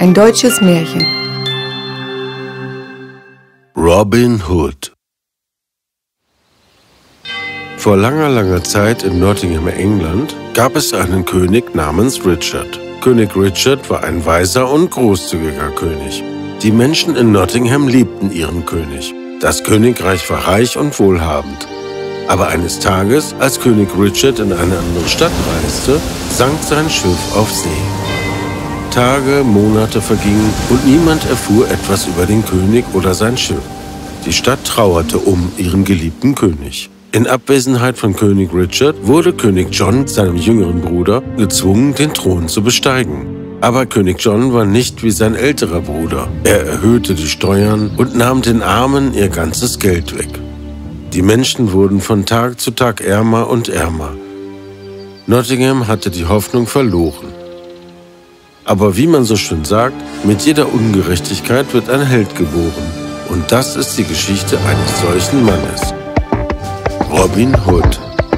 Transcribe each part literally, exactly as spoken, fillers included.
Ein deutsches Märchen. Robin Hood. Vor langer, langer Zeit in Nottingham, England, gab es einen König namens Richard. König Richard war ein weiser und großzügiger König. Die Menschen in Nottingham liebten ihren König. Das Königreich war reich und wohlhabend. Aber eines Tages, als König Richard in eine andere Stadt reiste, sank sein Schiff auf See. Tage, Monate vergingen und niemand erfuhr etwas über den König oder sein Schiff. Die Stadt trauerte um ihren geliebten König. In Abwesenheit von König Richard wurde König John, seinem jüngeren Bruder, gezwungen, den Thron zu besteigen. Aber König John war nicht wie sein älterer Bruder. Er erhöhte die Steuern und nahm den Armen ihr ganzes Geld weg. Die Menschen wurden von Tag zu Tag ärmer und ärmer. Nottingham hatte die Hoffnung verloren. Aber wie man so schön sagt, mit jeder Ungerechtigkeit wird ein Held geboren. Und das ist die Geschichte eines solchen Mannes. Robin Hood.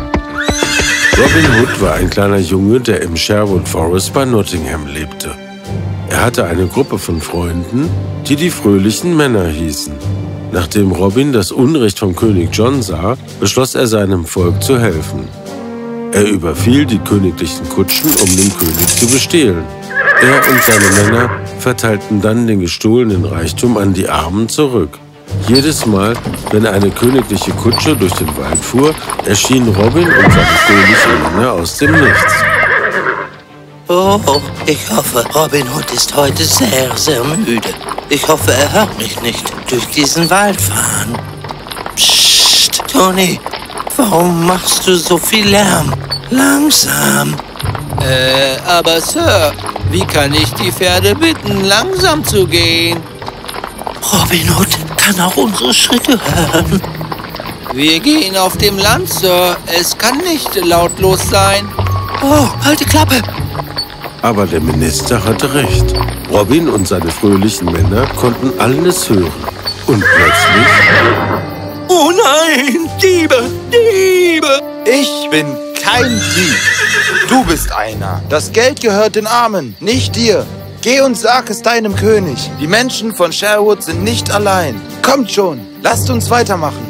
Robin Hood war ein kleiner Junge, der im Sherwood Forest bei Nottingham lebte. Er hatte eine Gruppe von Freunden, die die fröhlichen Männer hießen. Nachdem Robin das Unrecht von König John sah, beschloss er seinem Volk zu helfen. Er überfiel die königlichen Kutschen, um den König zu bestehlen. Er und seine Männer verteilten dann den gestohlenen Reichtum an die Armen zurück. Jedes Mal, wenn eine königliche Kutsche durch den Wald fuhr, erschienen Robin und seine fröhlichen Männer aus dem Nichts. Oh, ich hoffe, Robin Hood ist heute sehr, sehr müde. Ich hoffe, er hört mich nicht durch diesen Wald fahren. Psst, Tony, warum machst du so viel Lärm? Langsam. Äh, aber Sir, wie kann ich die Pferde bitten, langsam zu gehen? Robin Hood kann auch unsere Schritte hören. Wir gehen auf dem Land, Sir. Es kann nicht lautlos sein. Oh, halt die Klappe! Aber der Minister hatte recht. Robin und seine fröhlichen Männer konnten alles hören. Und plötzlich... Oh nein! Diebe! Diebe! Ich bin kein Dieb. Du bist einer. Das Geld gehört den Armen, nicht dir. Geh und sag es deinem König. Die Menschen von Sherwood sind nicht allein. Kommt schon, lasst uns weitermachen.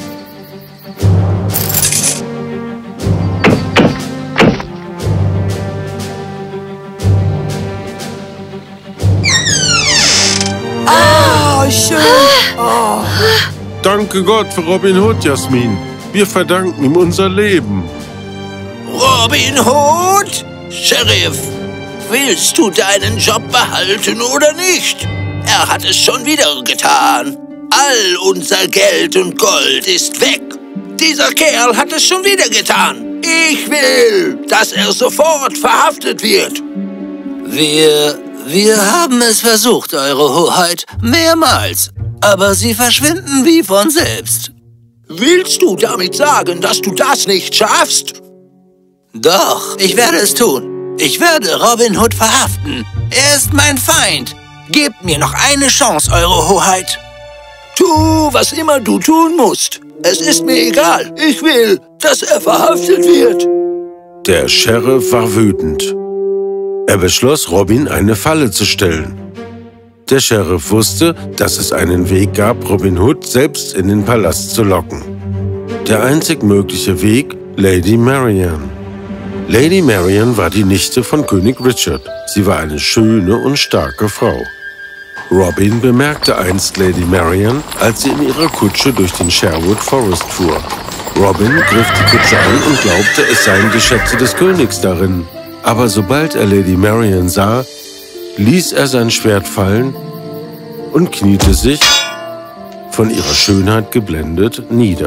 Oh, schön. Oh. Danke Gott für Robin Hood, Jasmin. Wir verdanken ihm unser Leben. Robin Hood? Sheriff, willst du deinen Job behalten oder nicht? Er hat es schon wieder getan. All unser Geld und Gold ist weg. Dieser Kerl hat es schon wieder getan. Ich will, dass er sofort verhaftet wird. Wir, wir haben es versucht, Eure Hoheit, mehrmals. Aber sie verschwinden wie von selbst. Willst du damit sagen, dass du das nicht schaffst? Doch, ich werde es tun. Ich werde Robin Hood verhaften. Er ist mein Feind. Gebt mir noch eine Chance, Eure Hoheit. Tu, was immer du tun musst. Es ist mir egal. Ich will, dass er verhaftet wird. Der Sheriff war wütend. Er beschloss, Robin eine Falle zu stellen. Der Sheriff wusste, dass es einen Weg gab, Robin Hood selbst in den Palast zu locken. Der einzig mögliche Weg, Lady Marian. Lady Marian war die Nichte von König Richard. Sie war eine schöne und starke Frau. Robin bemerkte einst Lady Marian, als sie in ihrer Kutsche durch den Sherwood Forest fuhr. Robin griff die Kutsche an und glaubte, es seien die Schätze des Königs darin. Aber sobald er Lady Marian sah, ließ er sein Schwert fallen und kniete sich, von ihrer Schönheit geblendet, nieder.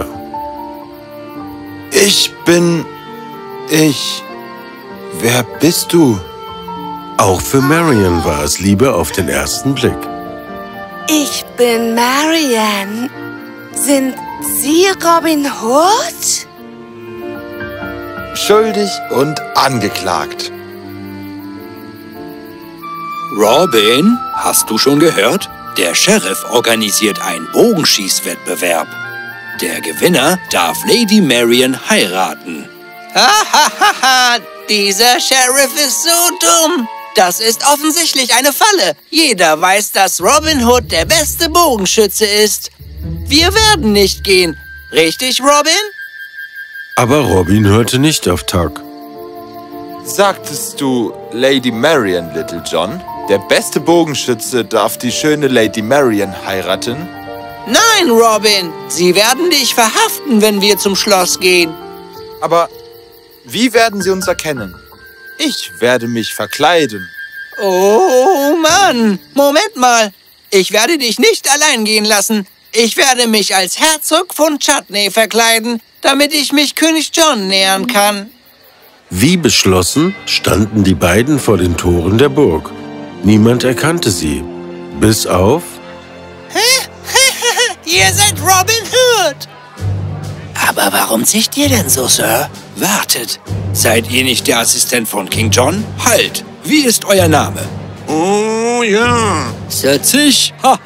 Ich bin... Ich... Wer bist du? Auch für Marian war es Liebe auf den ersten Blick. Ich bin Marian. Sind Sie Robin Hood? Schuldig und angeklagt. Robin, hast du schon gehört? Der Sheriff organisiert einen Bogenschießwettbewerb. Der Gewinner darf Lady Marian heiraten. Hahaha, dieser Sheriff ist so dumm. Das ist offensichtlich eine Falle. Jeder weiß, dass Robin Hood der beste Bogenschütze ist. Wir werden nicht gehen. Richtig, Robin? Aber Robin hörte nicht auf Tuck. Sagtest du Lady Marian, Little John? Der beste Bogenschütze darf die schöne Lady Marian heiraten? Nein, Robin. Sie werden dich verhaften, wenn wir zum Schloss gehen. Aber wie werden sie uns erkennen? Ich werde mich verkleiden. Oh, Mann. Moment mal. Ich werde dich nicht allein gehen lassen. Ich werde mich als Herzog von Chutney verkleiden, damit ich mich König John nähern kann. Wie beschlossen standen die beiden vor den Toren der Burg. Niemand erkannte sie, bis auf... Ihr seid Robin Hood! Aber warum zieht ihr denn so, Sir? Wartet, seid ihr nicht der Assistent von King John? Halt, wie ist euer Name? Oh ja. Sir Zich? Lach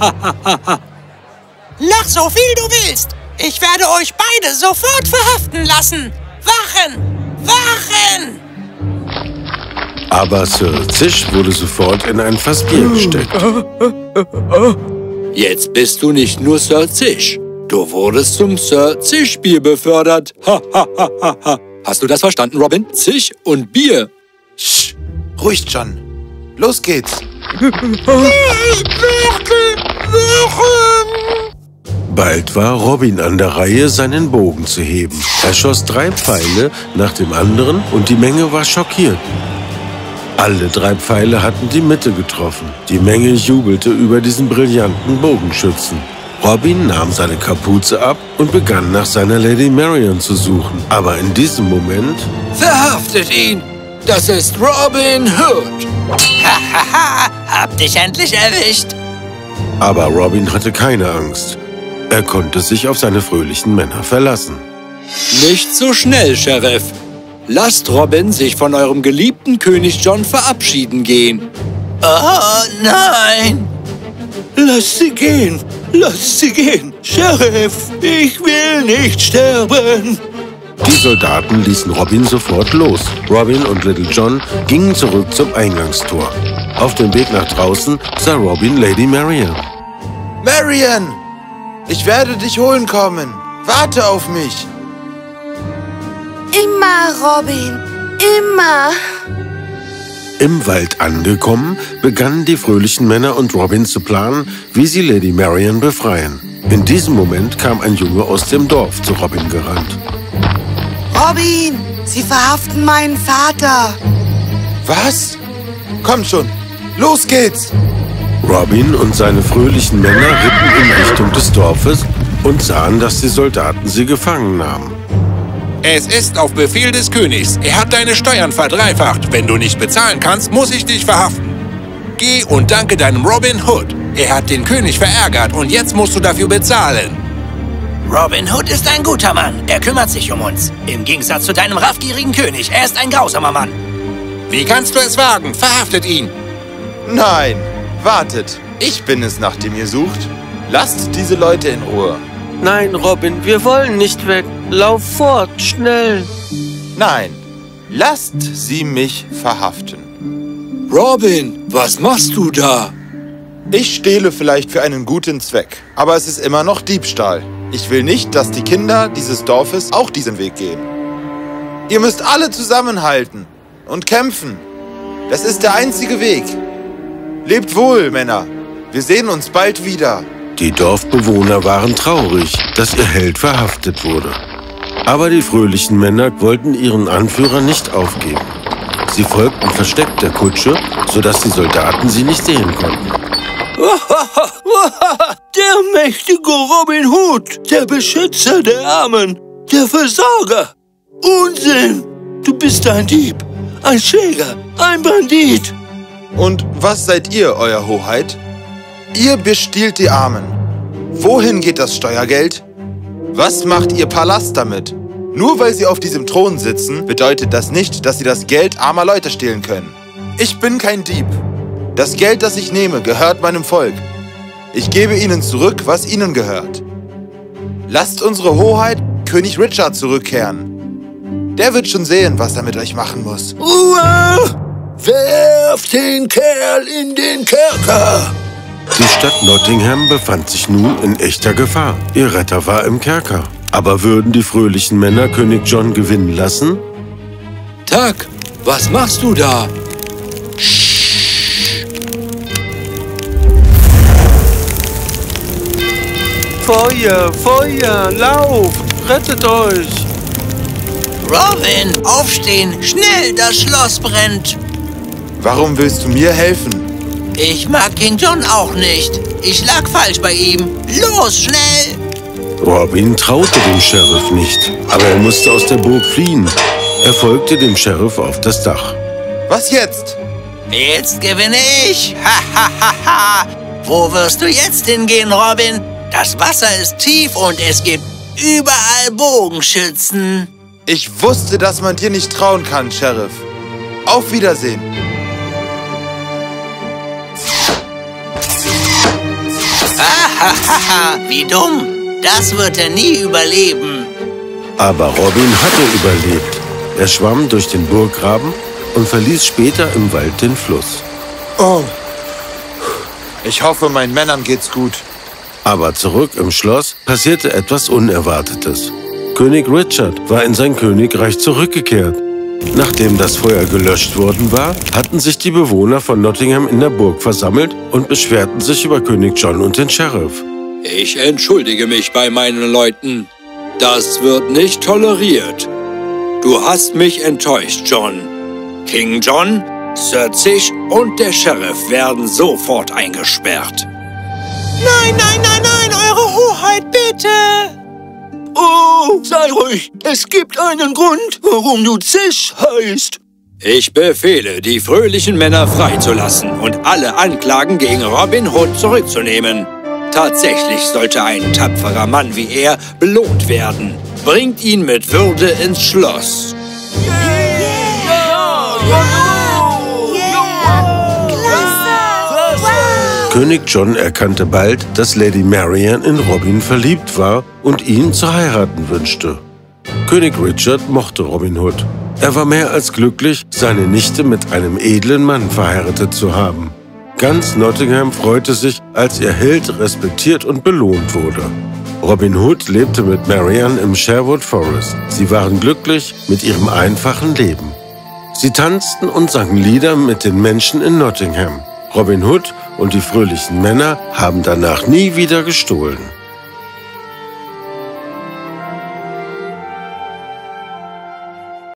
so viel du willst. Ich werde euch beide sofort verhaften lassen. Wachen! Wachen! Aber Sir Zich wurde sofort in ein Fass Bier gesteckt. Jetzt bist du nicht nur Sir Zich. Du wurdest zum Sir Zich Bier befördert. Ha, ha, ha, ha, ha. Hast du das verstanden, Robin? Zich und Bier. Sch, ruhig, John. Los geht's. Bald war Robin an der Reihe, seinen Bogen zu heben. Er schoss drei Pfeile nach dem anderen und die Menge war schockiert. Alle drei Pfeile hatten die Mitte getroffen. Die Menge jubelte über diesen brillanten Bogenschützen. Robin nahm seine Kapuze ab und begann nach seiner Lady Marian zu suchen. Aber in diesem Moment... Verhaftet ihn! Das ist Robin Hood! Hahaha, hab dich endlich erwischt. Aber Robin hatte keine Angst. Er konnte sich auf seine fröhlichen Männer verlassen. Nicht so schnell, Sheriff. Lasst Robin sich von eurem geliebten König John verabschieden gehen. Oh, nein! Lass sie gehen! Lass sie gehen! Sheriff, ich will nicht sterben! Die Soldaten ließen Robin sofort los. Robin und Little John gingen zurück zum Eingangstor. Auf dem Weg nach draußen sah Robin Lady Marian. Marian! Ich werde dich holen kommen. Warte auf mich. Immer, Robin. Immer. Im Wald angekommen, begannen die fröhlichen Männer und Robin zu planen, wie sie Lady Marian befreien. In diesem Moment kam ein Junge aus dem Dorf zu Robin gerannt. Robin, sie verhaften meinen Vater. Was? Komm schon. Los geht's. Robin und seine fröhlichen Männer ritten in Richtung des Dorfes und sahen, dass die Soldaten sie gefangen nahmen. Es ist auf Befehl des Königs. Er hat deine Steuern verdreifacht. Wenn du nicht bezahlen kannst, muss ich dich verhaften. Geh und danke deinem Robin Hood. Er hat den König verärgert und jetzt musst du dafür bezahlen. Robin Hood ist ein guter Mann. Er kümmert sich um uns. Im Gegensatz zu deinem raffgierigen König. Er ist ein grausamer Mann. Wie kannst du es wagen? Verhaftet ihn. Nein, wartet. Ich bin es, nach dem ihr sucht. Lasst diese Leute in Ruhe. Nein, Robin, wir wollen nicht weg. Lauf fort, schnell. Nein, lasst sie mich verhaften. Robin, was machst du da? Ich stehle vielleicht für einen guten Zweck, aber es ist immer noch Diebstahl. Ich will nicht, dass die Kinder dieses Dorfes auch diesen Weg gehen. Ihr müsst alle zusammenhalten und kämpfen. Das ist der einzige Weg. Lebt wohl, Männer. Wir sehen uns bald wieder. Die Dorfbewohner waren traurig, dass ihr Held verhaftet wurde. Aber die fröhlichen Männer wollten ihren Anführer nicht aufgeben. Sie folgten versteckt der Kutsche, sodass die Soldaten sie nicht sehen konnten. Der mächtige Robin Hood, der Beschützer der Armen, der Versorger. Unsinn! Du bist ein Dieb, ein Schläger, ein Bandit. Und was seid ihr, Euer Hoheit? Ihr bestiehlt die Armen. Wohin geht das Steuergeld? Was macht Ihr Palast damit? Nur weil Sie auf diesem Thron sitzen, bedeutet das nicht, dass Sie das Geld armer Leute stehlen können. Ich bin kein Dieb. Das Geld, das ich nehme, gehört meinem Volk. Ich gebe ihnen zurück, was ihnen gehört. Lasst unsere Hoheit König Richard zurückkehren. Der wird schon sehen, was er mit euch machen muss. Uah! Werft den Kerl in den Kerker! Die Stadt Nottingham befand sich nun in echter Gefahr. Ihr Retter war im Kerker. Aber würden die fröhlichen Männer König John gewinnen lassen? Tuck, was machst du da? Feuer, Feuer, lauft, rettet euch! Robin, aufstehen, schnell, das Schloss brennt. Warum willst du mir helfen? Ich mag King John auch nicht. Ich lag falsch bei ihm. Los, schnell! Robin traute dem Sheriff nicht, aber er musste aus der Burg fliehen. Er folgte dem Sheriff auf das Dach. Was jetzt? Jetzt gewinne ich. Ha, ha, ha, ha. Wo wirst du jetzt hingehen, Robin? Das Wasser ist tief und es gibt überall Bogenschützen. Ich wusste, dass man dir nicht trauen kann, Sheriff. Auf Wiedersehen. Hahaha, wie dumm. Das wird er nie überleben. Aber Robin hatte überlebt. Er schwamm durch den Burggraben und verließ später im Wald den Fluss. Oh. Ich hoffe, meinen Männern geht's gut. Aber zurück im Schloss passierte etwas Unerwartetes. König Richard war in sein Königreich zurückgekehrt. Nachdem das Feuer gelöscht worden war, hatten sich die Bewohner von Nottingham in der Burg versammelt und beschwerten sich über König John und den Sheriff. Ich entschuldige mich bei meinen Leuten. Das wird nicht toleriert. Du hast mich enttäuscht, John. King John, Sir Zig und der Sheriff werden sofort eingesperrt. Nein, nein, nein, nein, Eure Hoheit, bitte! Oh, sei ruhig. Es gibt einen Grund, warum du Zig heißt. Ich befehle, die fröhlichen Männer freizulassen und alle Anklagen gegen Robin Hood zurückzunehmen. Tatsächlich sollte ein tapferer Mann wie er belohnt werden. Bringt ihn mit Würde ins Schloss. König John erkannte bald, dass Lady Marian in Robin verliebt war und ihn zu heiraten wünschte. König Richard mochte Robin Hood. Er war mehr als glücklich, seine Nichte mit einem edlen Mann verheiratet zu haben. Ganz Nottingham freute sich, als ihr Held respektiert und belohnt wurde. Robin Hood lebte mit Marian im Sherwood Forest. Sie waren glücklich mit ihrem einfachen Leben. Sie tanzten und sangen Lieder mit den Menschen in Nottingham. Robin Hood und die fröhlichen Männer haben danach nie wieder gestohlen.